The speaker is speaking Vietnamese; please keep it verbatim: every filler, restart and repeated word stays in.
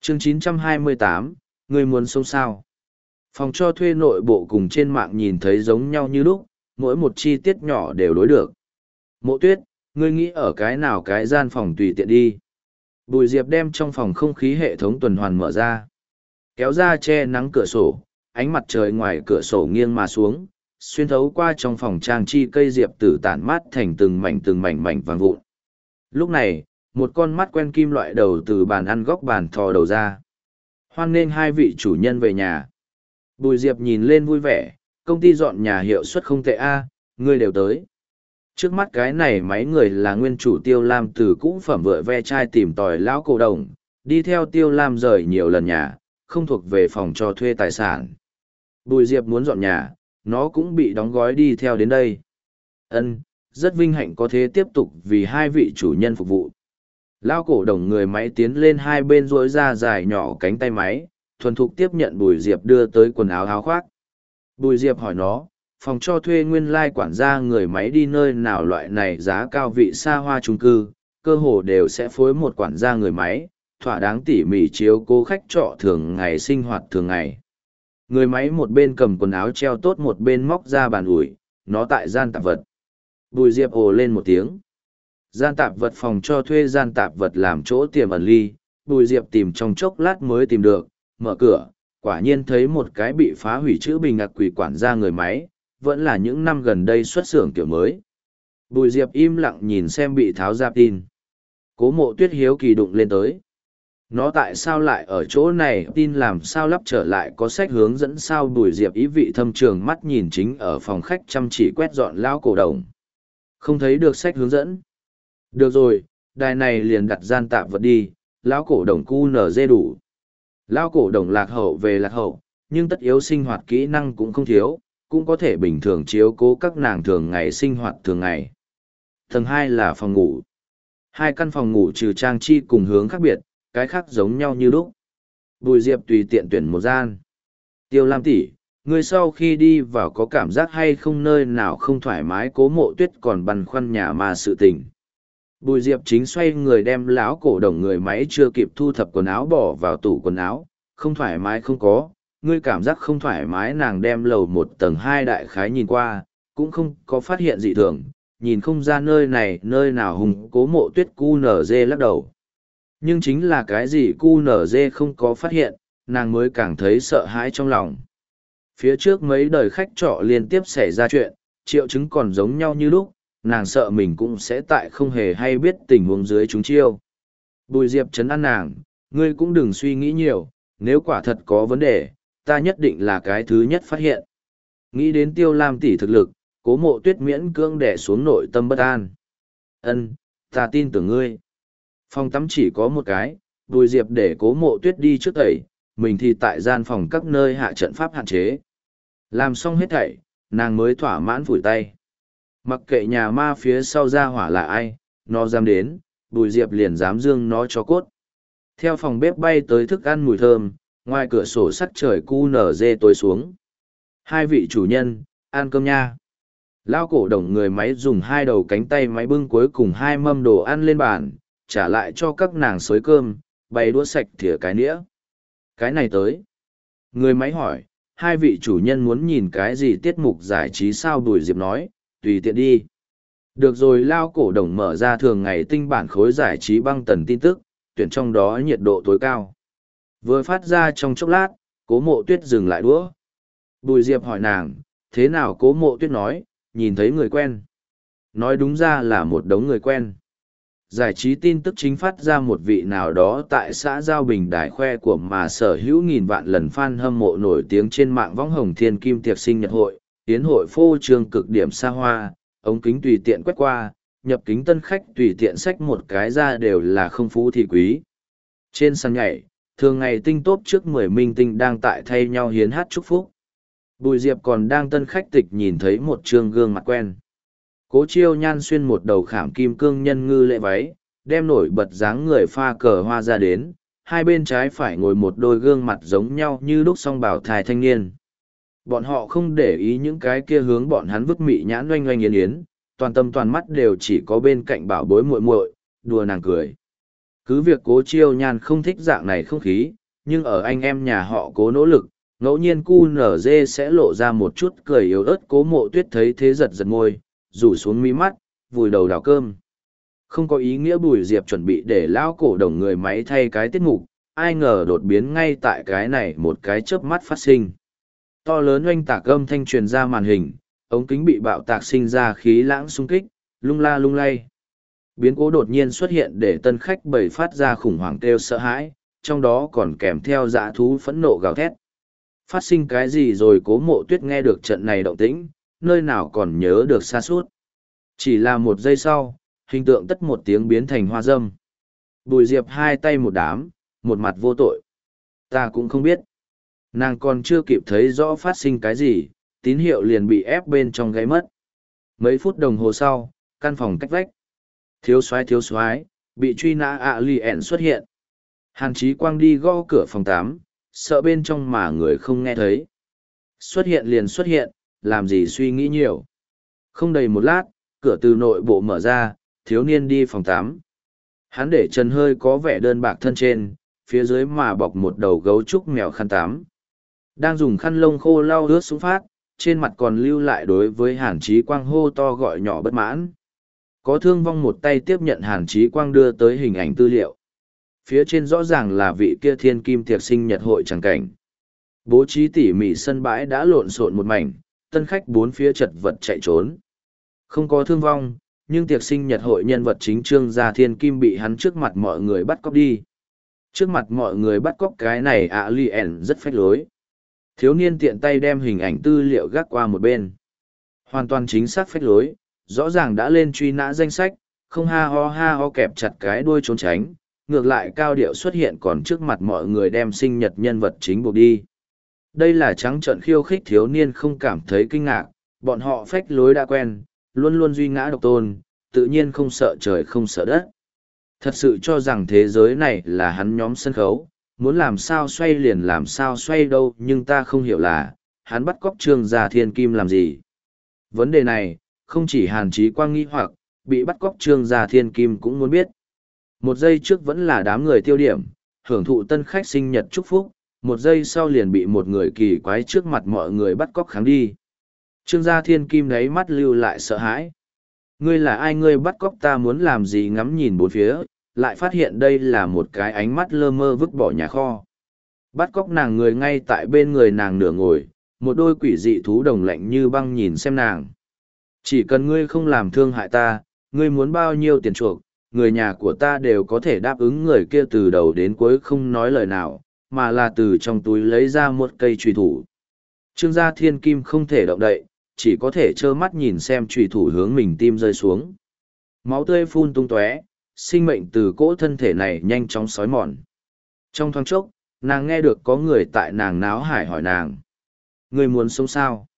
Chương chín trăm hai mươi tám, người muốn sống sao? Phòng cho thuê nội bộ cùng trên mạng nhìn thấy giống nhau như lúc, mỗi một chi tiết nhỏ đều đối được. Mộ Tuyết, ngươi nghĩ ở cái nào cái gian phòng tùy tiện đi. Bùi Diệp đem trong phòng không khí hệ thống tuần hoàn mở ra. Kéo ra che nắng cửa sổ, ánh mặt trời ngoài cửa sổ nghiêng mà xuống, xuyên thấu qua trong phòng trang chi cây diệp tử tản mát thành từng mảnh từng mảnh mảnh vàng vụn. Lúc này, một con mắt quen kim loại đầu từ bàn ăn góc bàn thò đầu ra. Hoan nghênh hai vị chủ nhân về nhà. Bùi Diệp nhìn lên vui vẻ, công ty dọn nhà hiệu suất không tệ a, ngươi đều tới. Trước mắt cái này máy người là nguyên chủ Tiêu Lam từ cũ phẩm vựa ve chai tìm tòi lão cổ đồng, đi theo Tiêu Lam rời nhiều lần nhà, không thuộc về phòng cho thuê tài sản. Bùi Diệp muốn dọn nhà, nó cũng bị đóng gói đi theo đến đây. Ân, rất vinh hạnh có thể tiếp tục vì hai vị chủ nhân phục vụ. Lão cổ đồng người máy tiến lên hai bên rỗi ra dài nhỏ cánh tay máy, thuần thục tiếp nhận Bùi Diệp đưa tới quần áo áo khoác. Bùi Diệp hỏi nó, phòng cho thuê nguyên lai quản gia người máy đi nơi nào loại này giá cao vị xa hoa chung cư, cơ hồ đều sẽ phối một quản gia người máy, thỏa đáng tỉ mỉ chiếu cố khách trọ thường ngày sinh hoạt thường ngày. Người máy một bên cầm quần áo treo tốt một bên móc ra bàn ủi, nó tại gian tạp vật. Bùi Diệp ồ lên một tiếng. Gian tạp vật phòng cho thuê gian tạp vật làm chỗ tiềm ẩn ly, Bùi Diệp tìm trong chốc lát mới tìm được, mở cửa, quả nhiên thấy một cái bị phá hủy chữ bình ngạc quỷ quản gia người máy, vẫn là những năm gần đây xuất xưởng kiểu mới. Bùi Diệp im lặng nhìn xem bị tháo ra tin. Cố Mộ Tuyết hiếu kỳ đụng lên tới. Nó tại sao lại ở chỗ này, tin làm sao lắp trở lại có sách hướng dẫn sao? Bùi Diệp ý vị thâm trường mắt nhìn chính ở phòng khách chăm chỉ quét dọn lão cổ đồng. Không thấy được sách hướng dẫn. Được rồi, đài này liền đặt gian tạp vật đi, lão cổ đồng cu nở dê đủ. Lão cổ đồng lạc hậu về lạc hậu, nhưng tất yếu sinh hoạt kỹ năng cũng không thiếu, cũng có thể bình thường chiếu cố các nàng thường ngày sinh hoạt thường ngày. Tầng hai là phòng ngủ. Hai căn phòng ngủ trừ trang trí cùng hướng khác biệt, cái khác giống nhau như lúc. Bùi Diệp tùy tiện tuyển một gian. Tiêu Lam tỷ, ngươi sau khi đi vào có cảm giác hay không nơi nào không thoải mái? Cố Mộ Tuyết còn băn khoăn nhà mà sự tình. Bùi Diệp chính xoay người đem lão cổ đồng người máy chưa kịp thu thập quần áo bỏ vào tủ quần áo, không thoải mái không có, ngươi cảm giác không thoải mái. Nàng đem lầu một tầng hai đại khái nhìn qua, cũng không có phát hiện gì thường, nhìn không ra nơi này nơi nào hùng. Cố Mộ Tuyết cu nở dê lắc đầu. Nhưng chính là cái gì cu nở dê không có phát hiện, nàng mới càng thấy sợ hãi trong lòng. Phía trước mấy đời khách trọ liên tiếp xảy ra chuyện, triệu chứng còn giống nhau như lúc, nàng sợ mình cũng sẽ tại không hề hay biết tình huống dưới chúng chiêu. Bùi Diệp trấn an nàng, ngươi cũng đừng suy nghĩ nhiều, nếu quả thật có vấn đề, ta nhất định là cái thứ nhất phát hiện. Nghĩ đến Tiêu Lam tỷ thực lực, Cố Mộ Tuyết miễn cưỡng đè xuống nội tâm bất an. Ân, ta tin tưởng ngươi. Phòng tắm chỉ có một cái, Bùi Diệp để Cố Mộ Tuyết đi trước tẩy, mình thì tại gian phòng các nơi hạ trận pháp hạn chế. Làm xong hết thảy, nàng mới thỏa mãn phủi tay. Mặc kệ nhà ma phía sau ra hỏa là ai, nó dám đến, Bùi Diệp liền dám dương nó cho cốt. Theo phòng bếp bay tới thức ăn mùi thơm, ngoài cửa sổ sắt trời cu nở dê tối xuống. Hai vị chủ nhân, ăn cơm nha. Lao cổ đồng người máy dùng hai đầu cánh tay máy bưng cuối cùng hai mâm đồ ăn lên bàn, trả lại cho các nàng xới cơm, bày đũa sạch thìa cái nĩa. Cái này tới. Người máy hỏi, hai vị chủ nhân muốn nhìn cái gì tiết mục giải trí sao? Bùi Diệp nói, tùy tiện đi. Được rồi. Lao cổ đồng mở ra thường ngày tinh bản khối giải trí băng tần tin tức, tuyển trong đó nhiệt độ tối cao. Vừa phát ra trong chốc lát, Cố Mộ Tuyết dừng lại đũa. Bùi Diệp hỏi nàng, thế nào? Cố Mộ Tuyết nói, nhìn thấy người quen. Nói đúng ra là một đống người quen. Giải trí tin tức chính phát ra một vị nào đó tại xã Giao Bình đài khoe của mà sở hữu nghìn vạn lần fan hâm mộ nổi tiếng trên mạng võng hồng thiên kim tiệc sinh nhật hội, yến hội phô trương cực điểm xa hoa, ống kính tùy tiện quét qua, nhập kính tân khách tùy tiện xách một cái ra đều là không phú thì quý. Trên sàn nhảy, thường ngày tinh tốt trước mười minh tinh đang tại thay nhau hiến hát chúc phúc. Bùi Diệp còn đang tân khách tịch nhìn thấy một trương gương mặt quen. Cố Chiêu Nhan xuyên một đầu khảm kim cương nhân ngư lệ váy, đem nổi bật dáng người pha cờ hoa ra đến, hai bên trái phải ngồi một đôi gương mặt giống nhau như lúc song bảo thai thanh niên. Bọn họ không để ý những cái kia hướng bọn hắn vứt mị nhãn oanh oanh yến yến, toàn tâm toàn mắt đều chỉ có bên cạnh bảo bối muội muội, đùa nàng cười. Cứ việc Cố Chiêu Nhan không thích dạng này không khí, nhưng ở anh em nhà họ Cố nỗ lực, ngẫu nhiên cu nở dê sẽ lộ ra một chút cười yếu ớt. Cố Mộ Tuyết thấy thế giật giật môi, rủ xuống mí mắt, vùi đầu đào cơm. Không có ý nghĩa Bùi Diệp chuẩn bị để lão cổ đồng người máy thay cái tiết mục, ai ngờ đột biến ngay tại cái này một cái chớp mắt phát sinh. To lớn oanh tạc âm thanh truyền ra màn hình, ống kính bị bạo tạc sinh ra khí lãng xung kích, lung la lung lay. Biến cố đột nhiên xuất hiện để tân khách bầy phát ra khủng hoảng kêu sợ hãi, trong đó còn kèm theo dã thú phẫn nộ gào thét. Phát sinh cái gì rồi? Cố Mộ Tuyết nghe được trận này động tĩnh, nơi nào còn nhớ được xa suốt. Chỉ là một giây sau, hình tượng tất một tiếng biến thành hoa dâm. Bùi Diệp hai tay một đám, một mặt vô tội. Ta cũng không biết. Nàng còn chưa kịp thấy rõ phát sinh cái gì, tín hiệu liền bị ép bên trong gáy mất. Mấy phút đồng hồ sau, căn phòng cách vách. Thiếu soái thiếu soái, bị truy nã ạ lì ẻn xuất hiện. Hàn Chí Quang đi gõ cửa phòng tám, sợ bên trong mà người không nghe thấy. Xuất hiện liền xuất hiện, làm gì suy nghĩ nhiều. Không đầy một lát, cửa từ nội bộ mở ra, thiếu niên đi phòng tám. Hắn để chân hơi có vẻ đơn bạc thân trên, phía dưới mà bọc một đầu gấu trúc mèo khăn tám. Đang dùng khăn lông khô lau ướt xuống phát, trên mặt còn lưu lại đối với Hàn Chí Quang hô to gọi nhỏ bất mãn. Có thương vong một tay tiếp nhận Hàn Chí Quang đưa tới hình ảnh tư liệu. Phía trên rõ ràng là vị kia thiên kim tiệc sinh nhật hội chẳng cảnh. Bố trí tỉ mỉ sân bãi đã lộn xộn một mảnh, tân khách bốn phía chật vật chạy trốn. Không có thương vong, nhưng tiệc sinh nhật hội nhân vật chính Trương Gia Thiên Kim bị hắn trước mặt mọi người bắt cóc đi. Trước mặt mọi người bắt cóc cái này ạ lì ẻn rất phách lối. Thiếu niên tiện tay đem hình ảnh tư liệu gác qua một bên. Hoàn toàn chính xác phách lối, rõ ràng đã lên truy nã danh sách, không ha ho ha ho kẹp chặt cái đuôi trốn tránh, ngược lại cao điệu xuất hiện còn trước mặt mọi người đem sinh nhật nhân vật chính buộc đi. Đây là trắng trợn khiêu khích. Thiếu niên không cảm thấy kinh ngạc, bọn họ phách lối đã quen, luôn luôn duy ngã độc tôn, tự nhiên không sợ trời không sợ đất. Thật sự cho rằng thế giới này là hắn nhóm sân khấu, muốn làm sao xoay liền làm sao xoay đâu, nhưng ta không hiểu là, hắn bắt cóc Trương Gia Thiên Kim làm gì. Vấn đề này, không chỉ Hàn Chí Quang nghi hoặc, bị bắt cóc Trương Gia Thiên Kim cũng muốn biết. Một giây trước vẫn là đám người tiêu điểm, hưởng thụ tân khách sinh nhật chúc phúc, một giây sau liền bị một người kỳ quái trước mặt mọi người bắt cóc kháng đi. Trương Gia Thiên Kim đáy mắt lưu lại sợ hãi. Ngươi là ai? Ngươi bắt cóc ta muốn làm gì? Ngắm nhìn bốn phía, lại phát hiện đây là một cái ánh mắt lơ mơ vứt bỏ nhà kho. Bắt cóc nàng người ngay tại bên người nàng nửa ngồi, một đôi quỷ dị thú đồng lạnh như băng nhìn xem nàng. Chỉ cần ngươi không làm thương hại ta, ngươi muốn bao nhiêu tiền chuộc, người nhà của ta đều có thể đáp ứng. Người kia từ đầu đến cuối không nói lời nào, mà là từ trong túi lấy ra một cây chùy thủ. Trương Gia Thiên Kim không thể động đậy, chỉ có thể trơ mắt nhìn xem chùy thủ hướng mình tim rơi xuống. Máu tươi phun tung tóe, sinh mệnh từ cỗ thân thể này nhanh chóng xói mòn. Trong thoáng chốc, nàng nghe được có người tại nàng náo hải hỏi nàng. Ngươi muốn sống sao?